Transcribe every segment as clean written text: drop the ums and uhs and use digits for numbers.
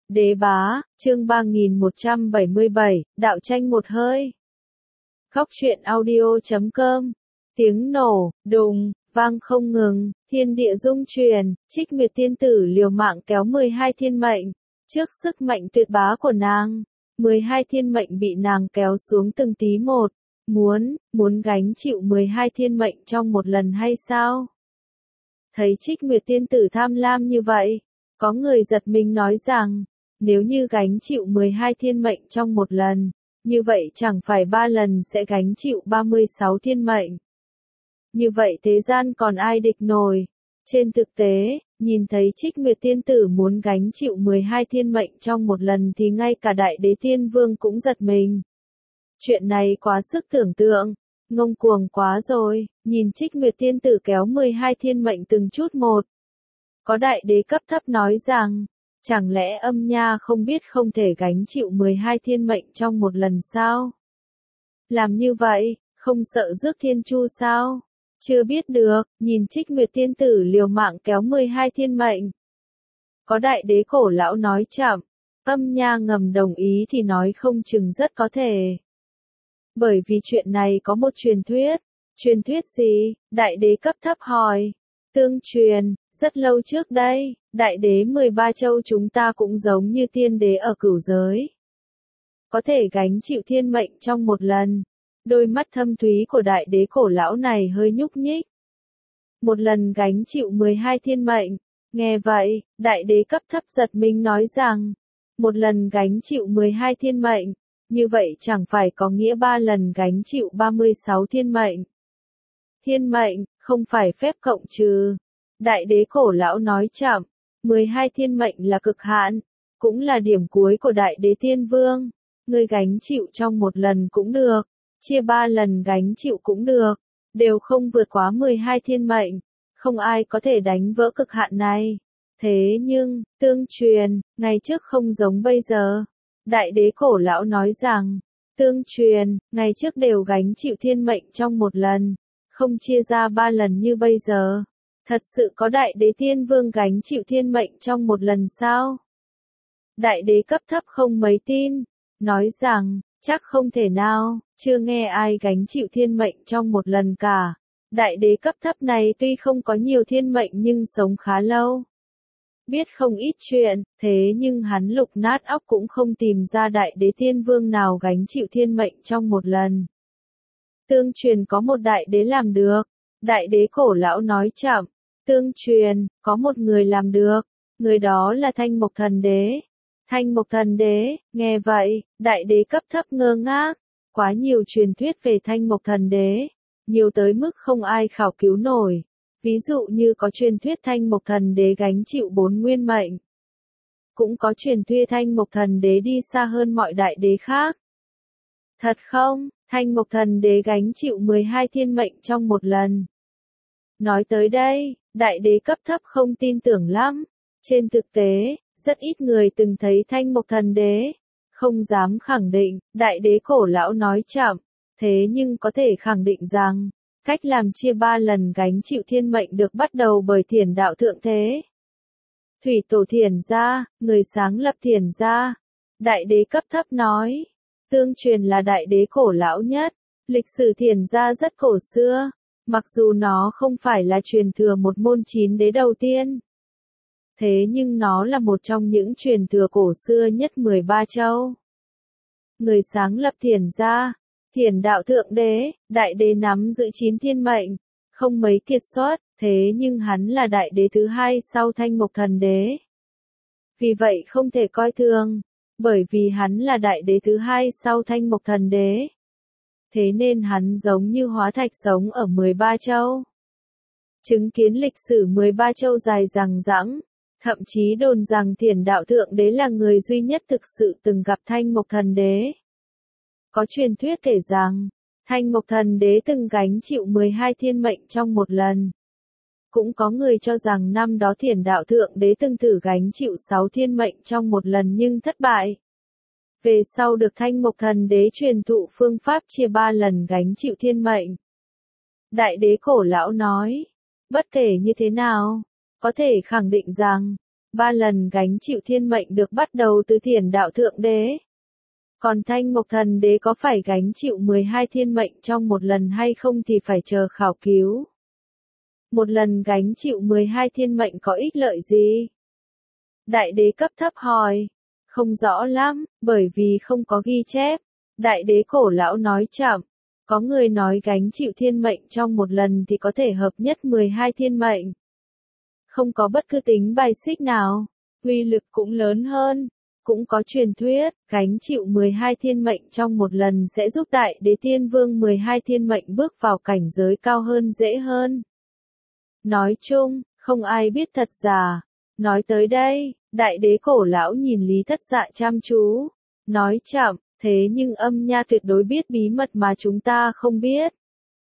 Đế bá, chương 3177, đạo tranh một hơi. Góc truyện audio.com. Tiếng nổ, đùng, vang không ngừng, thiên địa rung chuyển, Trích Nguyệt tiên tử liều mạng kéo 12 thiên mệnh. Trước sức mạnh tuyệt bá của nàng, 12 thiên mệnh bị nàng kéo xuống từng tí một. Muốn gánh chịu 12 thiên mệnh trong một lần hay sao? Thấy Trích Nguyệt tiên tử tham lam như vậy, có người giật mình nói rằng, nếu như gánh chịu 12 thiên mệnh trong một lần, như vậy chẳng phải 3 lần sẽ gánh chịu 36 thiên mệnh. Như vậy thế gian còn ai địch nổi? Trên thực tế, nhìn thấy Trích Nguyệt tiên tử muốn gánh chịu 12 thiên mệnh trong một lần thì ngay cả Đại Đế Tiên Vương cũng giật mình. Chuyện này quá sức tưởng tượng, ngông cuồng quá rồi, nhìn Trích Nguyệt tiên tử kéo 12 thiên mệnh từng chút một. Có đại đế cấp thấp nói rằng, chẳng lẽ âm nha không biết không thể gánh chịu 12 thiên mệnh trong một lần sao? Làm như vậy, không sợ rước thiên chu sao? Chưa biết được, nhìn Trích Nguyệt tiên tử liều mạng kéo 12 thiên mệnh. Có đại đế cổ lão nói chậm, âm nha ngầm đồng ý thì nói không chừng rất có thể. Bởi vì chuyện này có một truyền thuyết gì? Đại đế cấp thấp hỏi. Tương truyền, rất lâu trước đây, đại đế 13 châu chúng ta cũng giống như tiên đế ở cửu giới. Có thể gánh chịu thiên mệnh trong một lần. Đôi mắt thâm thúy của đại đế cổ lão này hơi nhúc nhích. Một lần gánh chịu 12 thiên mệnh. Nghe vậy, đại đế cấp thấp giật mình nói rằng, một lần gánh chịu 12 thiên mệnh, như vậy chẳng phải có nghĩa 3 lần gánh chịu 36 thiên mệnh. Thiên mệnh, không phải phép cộng trừ. Đại đế cổ lão nói chậm, 12 thiên mệnh là cực hạn, cũng là điểm cuối của Đại Đế Tiên Vương. Ngươi gánh chịu trong một lần cũng được, chia 3 lần gánh chịu cũng được, đều không vượt quá 12 thiên mệnh, không ai có thể đánh vỡ cực hạn này. Thế nhưng, tương truyền, ngày trước không giống bây giờ. Đại đế cổ lão nói rằng, tương truyền, ngày trước đều gánh chịu thiên mệnh trong một lần, không chia ra 3 lần như bây giờ. Thật sự có Đại Đế Tiên Vương gánh chịu thiên mệnh trong một lần sao? Đại đế cấp thấp không mấy tin, nói rằng, chắc không thể nào, chưa nghe ai gánh chịu thiên mệnh trong một lần cả. Đại đế cấp thấp này tuy không có nhiều thiên mệnh nhưng sống khá lâu. Biết không ít chuyện, thế nhưng hắn lục nát óc cũng không tìm ra Đại Đế Tiên Vương nào gánh chịu thiên mệnh trong một lần. Tương truyền có một đại đế làm được. Đại đế cổ lão nói chậm. Tương truyền, có một người làm được. Người đó là Thanh Mộc Thần Đế. Thanh Mộc Thần Đế, nghe vậy, đại đế cấp thấp ngơ ngác. Quá nhiều truyền thuyết về Thanh Mộc Thần Đế. Nhiều tới mức không ai khảo cứu nổi. Ví dụ như có truyền thuyết Thanh Mộc Thần Đế gánh chịu 4 nguyên mệnh. Cũng có truyền thuyết Thanh Mộc Thần Đế đi xa hơn mọi đại đế khác. Thật không, Thanh Mộc Thần Đế gánh chịu 12 thiên mệnh trong một lần. Nói tới đây, đại đế cấp thấp không tin tưởng lắm. Trên thực tế, rất ít người từng thấy Thanh Mộc Thần Đế. Không dám khẳng định, đại đế cổ lão nói chậm. Thế nhưng có thể khẳng định rằng, cách làm chia 3 lần gánh chịu thiên mệnh được bắt đầu bởi Thiền Đạo Thượng Thế. Thủy Tổ Thiền Gia, người sáng lập Thiền Gia. Đại đế cấp thấp nói, tương truyền là đại đế cổ lão nhất. Lịch sử Thiền Gia rất cổ xưa, mặc dù nó không phải là truyền thừa một môn 9 đế đầu tiên. Thế nhưng nó là một trong những truyền thừa cổ xưa nhất 13 châu. Người sáng lập Thiền Gia, Thiền Đạo Thượng Đế, đại đế nắm giữ 9 thiên mệnh, không mấy kiệt xuất, thế nhưng hắn là đại đế thứ 2 sau Thanh Mộc Thần Đế. Vì vậy không thể coi thường, bởi vì hắn là đại đế thứ 2 sau Thanh Mộc Thần Đế. Thế nên hắn giống như hóa thạch sống ở 13 châu. Chứng kiến lịch sử 13 châu dài dằng dẵng, thậm chí đồn rằng Thiền Đạo Thượng Đế là người duy nhất thực sự từng gặp Thanh Mộc Thần Đế. Có truyền thuyết kể rằng, Thanh Mộc Thần Đế từng gánh chịu 12 thiên mệnh trong một lần. Cũng có người cho rằng năm đó Thiền Đạo Thượng Đế từng thử gánh chịu 6 thiên mệnh trong một lần nhưng thất bại. Về sau được Thanh Mộc Thần Đế truyền thụ phương pháp chia 3 lần gánh chịu thiên mệnh. Đại đế cổ lão nói, bất kể như thế nào, có thể khẳng định rằng, 3 lần gánh chịu thiên mệnh được bắt đầu từ Thiền đạo Thượng Đế. Còn Thanh Mộc Thần Đế có phải gánh chịu 12 thiên mệnh trong một lần hay không thì phải chờ khảo cứu. Một lần gánh chịu 12 thiên mệnh có ích lợi gì? Đại đế cấp thấp hỏi. Không rõ lắm, bởi vì không có ghi chép. Đại đế Cổ Lão nói chậm. Có người nói gánh chịu thiên mệnh trong một lần thì có thể hợp nhất 12 thiên mệnh. Không có bất cứ tính bài xích nào. Uy lực cũng lớn hơn. Cũng có truyền thuyết, gánh chịu 12 thiên mệnh trong một lần sẽ giúp Đại Đế Tiên Vương 12 thiên mệnh bước vào cảnh giới cao hơn dễ hơn. Nói chung, không ai biết thật giả. Nói tới đây, Đại Đế Cổ Lão nhìn Lý Thất Dạ chăm chú. Nói chậm, thế nhưng Âm Nha tuyệt đối biết bí mật mà chúng ta không biết.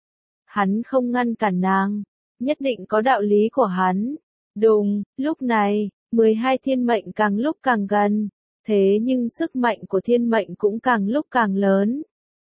Hắn không ngăn cản nàng. Nhất định có đạo lý của hắn. Đùng, lúc này, 12 thiên mệnh càng lúc càng gần. Thế nhưng sức mạnh của thiên mệnh cũng càng lúc càng lớn.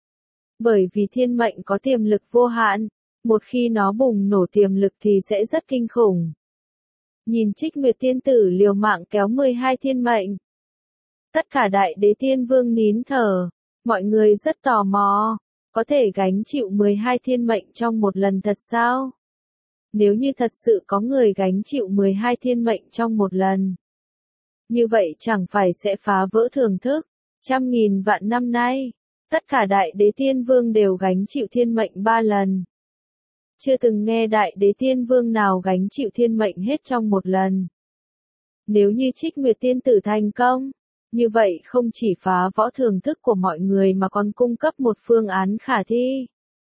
Bởi vì thiên mệnh có tiềm lực vô hạn, một khi nó bùng nổ tiềm lực thì sẽ rất kinh khủng. Nhìn Trích Nguyệt tiên tử liều mạng kéo 12 thiên mệnh. Tất cả Đại Đế Tiên Vương nín thở, mọi người rất tò mò, có thể gánh chịu 12 thiên mệnh trong một lần thật sao? Nếu như thật sự có người gánh chịu 12 thiên mệnh trong một lần, như vậy chẳng phải sẽ phá vỡ thường thức. 100.000 vạn năm nay, tất cả Đại Đế Tiên Vương đều gánh chịu thiên mệnh 3 lần. Chưa từng nghe Đại Đế Tiên Vương nào gánh chịu thiên mệnh hết trong một lần. Nếu như Trích Nguyệt tiên tử thành công, như vậy không chỉ phá vỡ thường thức của mọi người mà còn cung cấp một phương án khả thi.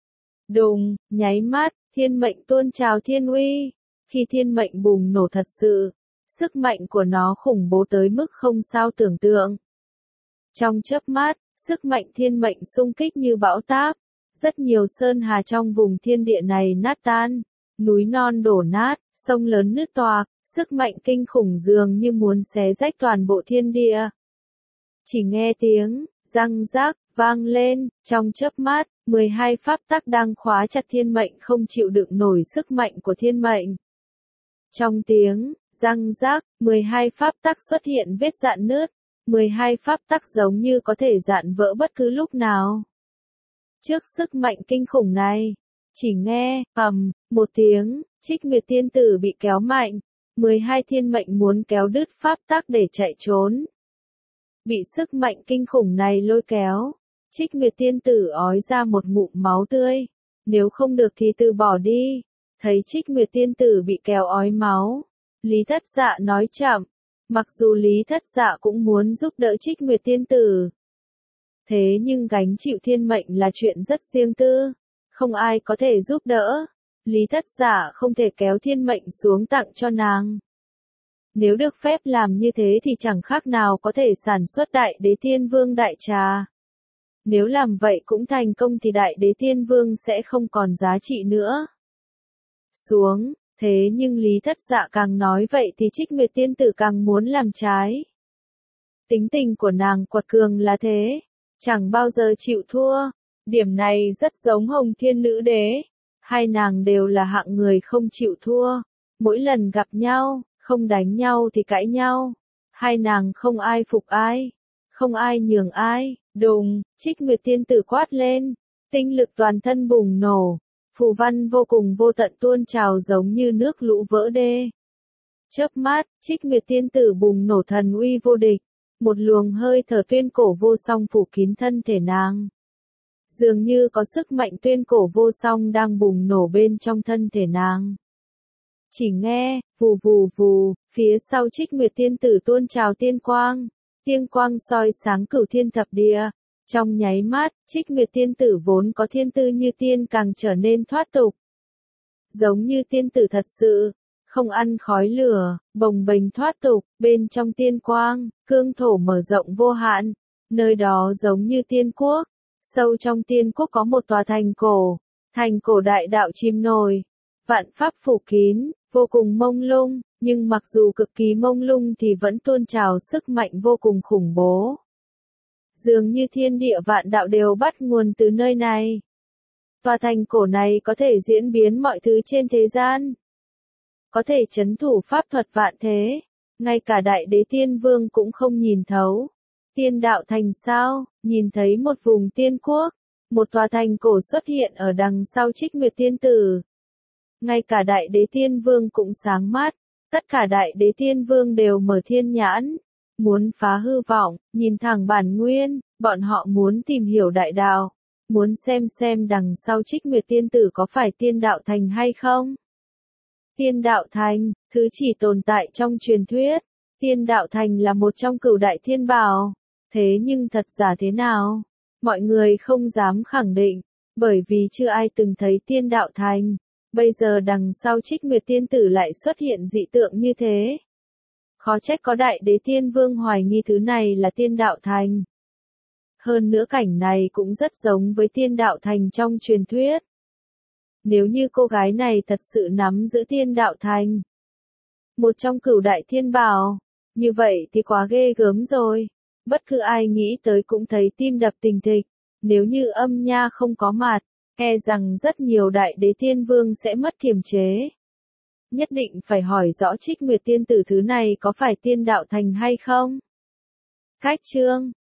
Đùng, nháy mắt, thiên mệnh tuôn trào thiên uy. Khi thiên mệnh bùng nổ thật sự, sức mạnh của nó khủng bố tới mức không sao tưởng tượng. Trong chớp mắt, sức mạnh thiên mệnh xung kích như bão táp. Rất nhiều sơn hà trong vùng thiên địa này nát tan, núi non đổ nát, sông lớn nứt toạc, sức mạnh kinh khủng dường như muốn xé rách toàn bộ thiên địa. Chỉ nghe tiếng răng rác vang lên, trong chớp mắt, 12 pháp tắc đang khóa chặt thiên mệnh không chịu đựng nổi sức mạnh của thiên mệnh. Trong tiếng răng rác, 12 pháp tắc xuất hiện vết rạn nứt, 12 pháp tắc giống như có thể rạn vỡ bất cứ lúc nào. Trước sức mạnh kinh khủng này, chỉ nghe ầm một tiếng, Trích Nguyệt tiên tử bị kéo mạnh, 12 thiên mệnh muốn kéo đứt pháp tắc để chạy trốn. Bị sức mạnh kinh khủng này lôi kéo, Trích Nguyệt tiên tử ói ra một ngụm máu tươi, nếu không được thì từ bỏ đi. Thấy Trích Nguyệt tiên tử bị kéo ói máu, Lý Thất Dạ nói chậm, mặc dù Lý Thất Dạ cũng muốn giúp đỡ Trích Nguyệt tiên tử. Thế nhưng gánh chịu thiên mệnh là chuyện rất riêng tư, không ai có thể giúp đỡ. Lý Thất Dạ không thể kéo thiên mệnh xuống tặng cho nàng. Nếu được phép làm như thế thì chẳng khác nào có thể sản xuất Đại Đế Tiên Vương đại trà. Nếu làm vậy cũng thành công thì Đại Đế Tiên Vương sẽ không còn giá trị nữa. Xuống, thế nhưng Lý Thất Dạ càng nói vậy thì Trích Nguyệt tiên tử càng muốn làm trái. Tính tình của nàng quật cường là thế, chẳng bao giờ chịu thua. Điểm này rất giống Hồng Thiên Nữ Đế. Hai nàng đều là hạng người không chịu thua. Mỗi lần gặp nhau, không đánh nhau thì cãi nhau. Hai nàng không ai phục ai, không ai nhường ai. Đùng, Trích Nguyệt tiên tử quát lên, tinh lực toàn thân bùng nổ, phù văn vô cùng vô tận tuôn trào giống như nước lũ vỡ đê. Chớp mắt, Trích Nguyệt tiên tử bùng nổ thần uy vô địch, một luồng hơi thở tuyên cổ vô song phủ kín thân thể nàng. Dường như có sức mạnh tuyên cổ vô song đang bùng nổ bên trong thân thể nàng. Chỉ nghe, vù vù vù, phía sau Trích Nguyệt tiên tử tuôn trào tiên quang soi sáng cửu thiên thập địa. Trong nháy mắt, Trích Nguyệt tiên tử vốn có thiên tư như tiên càng trở nên thoát tục. Giống như tiên tử thật sự, không ăn khói lửa, bồng bềnh thoát tục, bên trong tiên quang, cương thổ mở rộng vô hạn, nơi đó giống như tiên quốc. Sâu trong tiên quốc có một tòa thành cổ đại đạo chìm nổi, vạn pháp phủ kín, vô cùng mông lung, nhưng mặc dù cực kỳ mông lung thì vẫn tuôn trào sức mạnh vô cùng khủng bố. Dường như thiên địa vạn đạo đều bắt nguồn từ nơi này. Tòa thành cổ này có thể diễn biến mọi thứ trên thế gian. Có thể trấn thủ pháp thuật vạn thế. Ngay cả Đại Đế Tiên Vương cũng không nhìn thấu. Tiên đạo thành sao? Nhìn thấy một vùng tiên quốc, một tòa thành cổ xuất hiện ở đằng sau Trích Nguyệt Tiên Tử. Ngay cả Đại Đế Tiên Vương cũng sáng mắt, tất cả Đại Đế Tiên Vương đều mở thiên nhãn, muốn phá hư vọng, nhìn thẳng bản nguyên, bọn họ muốn tìm hiểu đại đạo, muốn xem đằng sau Trích Nguyệt Tiên Tử có phải tiên đạo thành hay không. Tiên đạo thành, thứ chỉ tồn tại trong truyền thuyết, tiên đạo thành là một trong cửu đại thiên bảo, thế nhưng thật giả thế nào? Mọi người không dám khẳng định, bởi vì chưa ai từng thấy tiên đạo thành. Bây giờ đằng sau Trích Nguyệt Tiên Tử lại xuất hiện dị tượng như thế. Khó trách có Đại Đế Tiên Vương hoài nghi thứ này là tiên đạo thành. Hơn nữa cảnh này cũng rất giống với tiên đạo thành trong truyền thuyết. Nếu như cô gái này thật sự nắm giữ tiên đạo thành, một trong cửu đại thiên bảo, như vậy thì quá ghê gớm rồi. Bất cứ ai nghĩ tới cũng thấy tim đập thình thịch. Nếu như Âm Nha không có mặt, e rằng rất nhiều Đại Đế Tiên Vương sẽ mất kiềm chế. Nhất định phải hỏi rõ Trích Nguyệt Tiên Tử thứ này có phải tiên đạo thành hay không. Cách chương